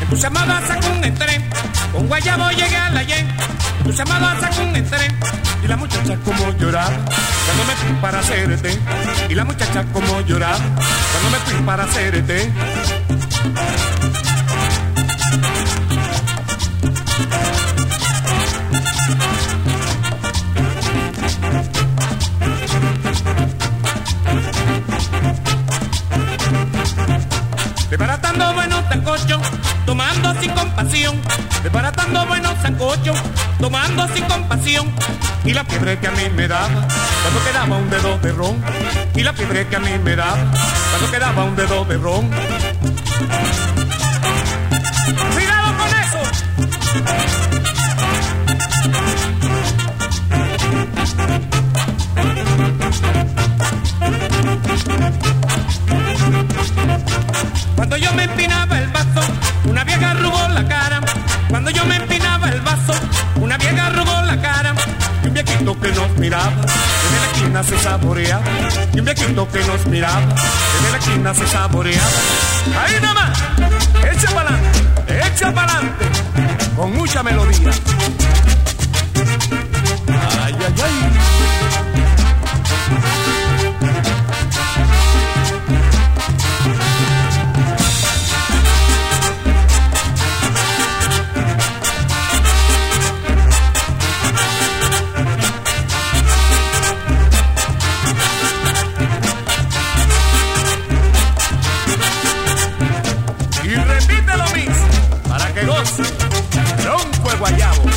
Tu llamada sacó un tren, con guayabo llegué a la yen. Tu llamada sacó un tren, y la muchacha como lloraba cuando me fui para hacerte. Y la muchacha como lloraba cuando me fui para hacerte. Desbaratando buenos sancochos, tomando sin compasión. Desbaratando buenos sancochos, tomando sin compasión. Y la fiebre que a mí me daba cuando quedaba un dedo de ron. Y la fiebre que a mí me daba cuando quedaba un dedo de ron. ¡Cuidado con eso! Cuando yo me empinaba el vaso, una vieja arrugó la cara. Cuando yo me empinaba el vaso, una vieja arrugó la cara. Y un viejito que nos miraba, desde la esquina se saboreaba. Y un viejito que nos miraba, desde la esquina se saboreaba. Ahí nada más, echa pa'lante, con mucha melodía. Ay, ay, ay. Repite lo mismo para que goce. Ronco el guayabo.